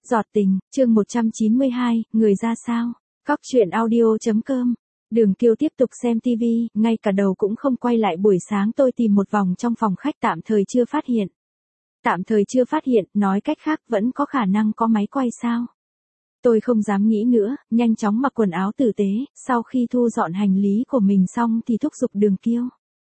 Giọt tình, chương 192, người ra sao? Cóc truyện audio.com. Đường Kiêu tiếp tục xem TV, ngay cả đầu cũng không quay lại. Buổi sáng tôi tìm một vòng trong phòng khách, tạm thời chưa phát hiện. Tạm thời chưa phát hiện, nói cách khác vẫn có khả năng có máy quay sao? Tôi không dám nghĩ nữa, nhanh chóng mặc quần áo tử tế, sau khi thu dọn hành lý của mình xong thì thúc giục Đường Kiêu.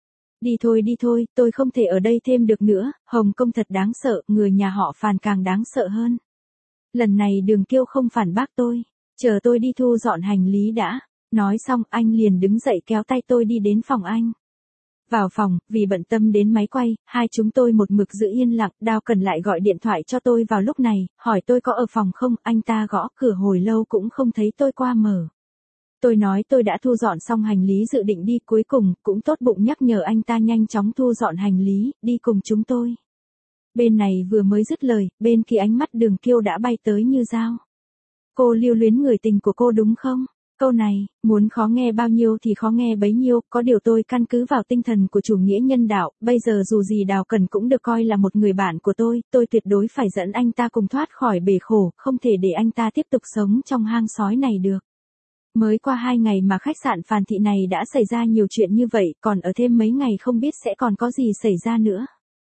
Đi thôi, tôi không thể ở đây thêm được nữa, Hồng Kông thật đáng sợ, người nhà họ Phàn càng đáng sợ hơn. Lần này Đường Kiêu không phản bác tôi, chờ tôi đi thu dọn hành lý đã. Nói xong anh liền đứng dậy kéo tay tôi đi đến phòng anh. Vào phòng, vì bận tâm đến máy quay, hai chúng tôi một mực giữ yên lặng. Đao Cần lại gọi điện thoại cho tôi vào lúc này, hỏi tôi có ở phòng không. Anh ta gõ cửa hồi lâu cũng không thấy tôi qua mở. Tôi nói tôi đã thu dọn xong hành lý dự định đi, cuối cùng cũng tốt bụng nhắc nhở anh ta nhanh chóng thu dọn hành lý, đi cùng chúng tôi. Bên này vừa mới dứt lời, bên kia ánh mắt Đường Kiêu đã bay tới như dao. Cô lưu luyến người tình của cô đúng không? Câu này, muốn khó nghe bao nhiêu thì khó nghe bấy nhiêu, có điều tôi căn cứ vào tinh thần của chủ nghĩa nhân đạo, bây giờ dù gì Đào Cần cũng được coi là một người bạn của tôi tuyệt đối phải dẫn anh ta cùng thoát khỏi bể khổ, không thể để anh ta tiếp tục sống trong hang sói này được. Mới qua 2 ngày mà khách sạn Phàn Thị này đã xảy ra nhiều chuyện như vậy, còn ở thêm mấy ngày không biết sẽ còn có gì xảy ra nữa.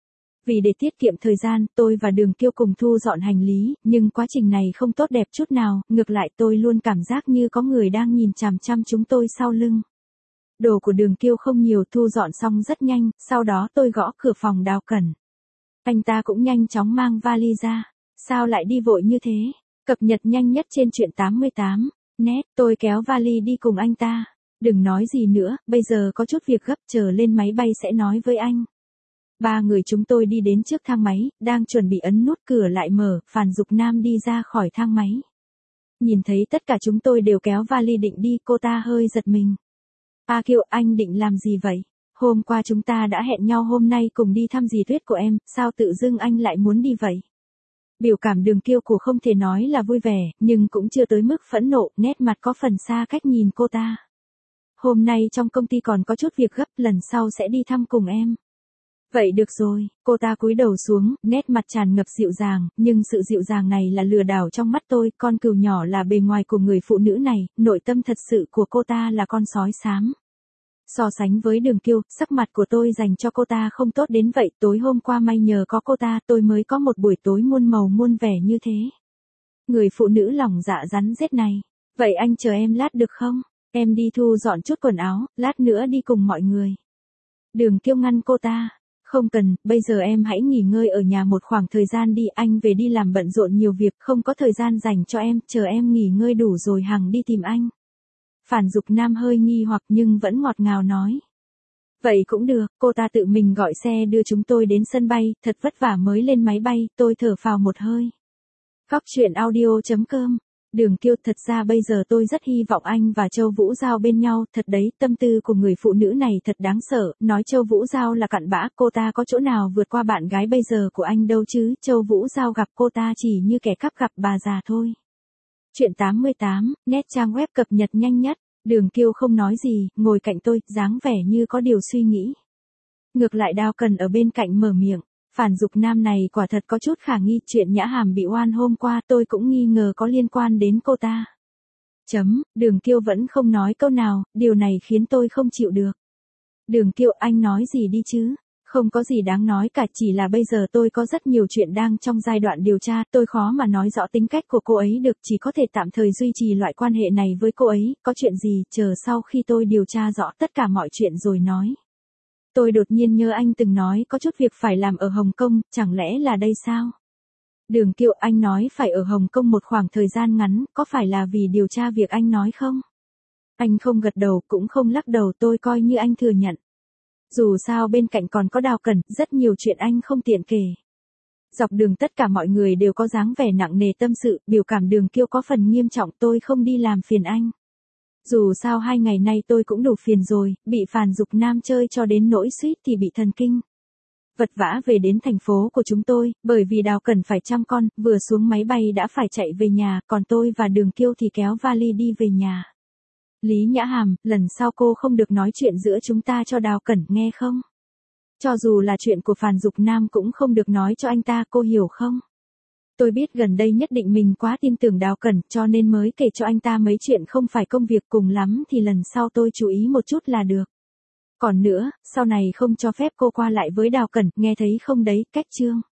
Vì để tiết kiệm thời gian, tôi và Đường Kiêu cùng thu dọn hành lý, nhưng quá trình này không tốt đẹp chút nào, ngược lại tôi luôn cảm giác như có người đang nhìn chằm chằm chúng tôi sau lưng. Đồ của Đường Kiêu không nhiều, thu dọn xong rất nhanh, sau đó tôi gõ cửa phòng Đào Cẩn. Anh ta cũng nhanh chóng mang vali ra. Sao lại đi vội như thế? Cập nhật nhanh nhất trên truyện 88. Net, tôi kéo vali đi cùng anh ta. Đừng nói gì nữa, bây giờ có chút việc gấp, chờ lên máy bay sẽ nói với anh. 3 người chúng tôi đi đến trước thang máy, đang chuẩn bị ấn nút cửa lại mở, Phàn Dục Nam đi ra khỏi thang máy. Nhìn thấy tất cả chúng tôi đều kéo vali định đi, cô ta hơi giật mình. A Kiều, anh định làm gì vậy? Hôm qua chúng ta đã hẹn nhau hôm nay cùng đi thăm dì Tuyết của em, sao tự dưng anh lại muốn đi vậy? Biểu cảm Đường Kiêu của không thể nói là vui vẻ, nhưng cũng chưa tới mức phẫn nộ, nét mặt có phần xa cách nhìn cô ta. Hôm nay trong công ty còn có chút việc gấp, lần sau sẽ đi thăm cùng em. Vậy được rồi, cô ta cúi đầu xuống, nét mặt tràn ngập dịu dàng, nhưng sự dịu dàng này là lừa đảo trong mắt tôi, con cừu nhỏ là bề ngoài của người phụ nữ này, nội tâm thật sự của cô ta là con sói xám. So sánh với Đường Kiêu, sắc mặt của tôi dành cho cô ta không tốt đến vậy, tối hôm qua may nhờ có cô ta tôi mới có một buổi tối muôn màu muôn vẻ như thế. Người phụ nữ lòng dạ rắn rết này, vậy anh chờ em lát được không? Em đi thu dọn chút quần áo, lát nữa đi cùng mọi người. Đường Kiêu ngăn cô ta. Không cần, bây giờ em hãy nghỉ ngơi ở nhà một khoảng thời gian đi, anh về đi làm bận rộn nhiều việc, không có thời gian dành cho em, chờ em nghỉ ngơi đủ rồi hằng đi tìm anh. Phàn Dục Nam hơi nghi hoặc nhưng vẫn ngọt ngào nói. Vậy cũng được, cô ta tự mình gọi xe đưa chúng tôi đến sân bay, thật vất vả mới lên máy bay, tôi thở phào một hơi. Cóc truyện audio.com. Đường Kiêu, thật ra bây giờ tôi rất hy vọng anh và Châu Vũ Giao bên nhau, thật đấy, tâm tư của người phụ nữ này thật đáng sợ, nói Châu Vũ Giao là cặn bã, cô ta có chỗ nào vượt qua bạn gái bây giờ của anh đâu chứ, Châu Vũ Giao gặp cô ta chỉ như kẻ cắp gặp bà già thôi. Truyện 88, net trang web cập nhật nhanh nhất, Đường Kiêu không nói gì, ngồi cạnh tôi, dáng vẻ như có điều suy nghĩ. Ngược lại Đao Cần ở bên cạnh mở miệng. Phàn Dục Nam này quả thật có chút khả nghi, chuyện Nhã Hàm bị oan hôm qua tôi cũng nghi ngờ có liên quan đến cô ta. Đường Kiêu vẫn không nói câu nào, điều này khiến tôi không chịu được. Đường Kiêu, anh nói gì đi chứ? Không có gì đáng nói cả, chỉ là bây giờ tôi có rất nhiều chuyện đang trong giai đoạn điều tra, tôi khó mà nói rõ tính cách của cô ấy được, chỉ có thể tạm thời duy trì loại quan hệ này với cô ấy, có chuyện gì, chờ sau khi tôi điều tra rõ tất cả mọi chuyện rồi nói. Tôi đột nhiên nhớ anh từng nói có chút việc phải làm ở Hồng Kông, chẳng lẽ là đây sao? Đường Kiêu, anh nói phải ở Hồng Kông một khoảng thời gian ngắn, có phải là vì điều tra việc anh nói không? Anh không gật đầu cũng không lắc đầu, tôi coi như anh thừa nhận. Dù sao bên cạnh còn có Đào Cẩn, rất nhiều chuyện anh không tiện kể. Dọc đường tất cả mọi người đều có dáng vẻ nặng nề tâm sự, biểu cảm Đường Kiêu có phần nghiêm trọng, tôi không đi làm phiền anh. Dù sao 2 ngày nay tôi cũng đủ phiền rồi, bị Phàn Dục Nam chơi cho đến nỗi suýt thì bị thần kinh. Vật vã về đến thành phố của chúng tôi, bởi vì Đào Cần phải chăm con, vừa xuống máy bay đã phải chạy về nhà, còn tôi và Đường Kiêu thì kéo vali đi về nhà. Lý Nhã Hàm, lần sau cô không được nói chuyện giữa chúng ta cho Đào Cẩn nghe không? Cho dù là chuyện của Phàn Dục Nam cũng không được nói cho anh ta, cô hiểu không? Tôi biết gần đây nhất định mình quá tin tưởng Đào Cẩn cho nên mới kể cho anh ta mấy chuyện không phải công việc, cùng lắm thì lần sau tôi chú ý một chút là được. Còn nữa, sau này không cho phép cô qua lại với Đào Cẩn, nghe thấy không đấy, cách chương.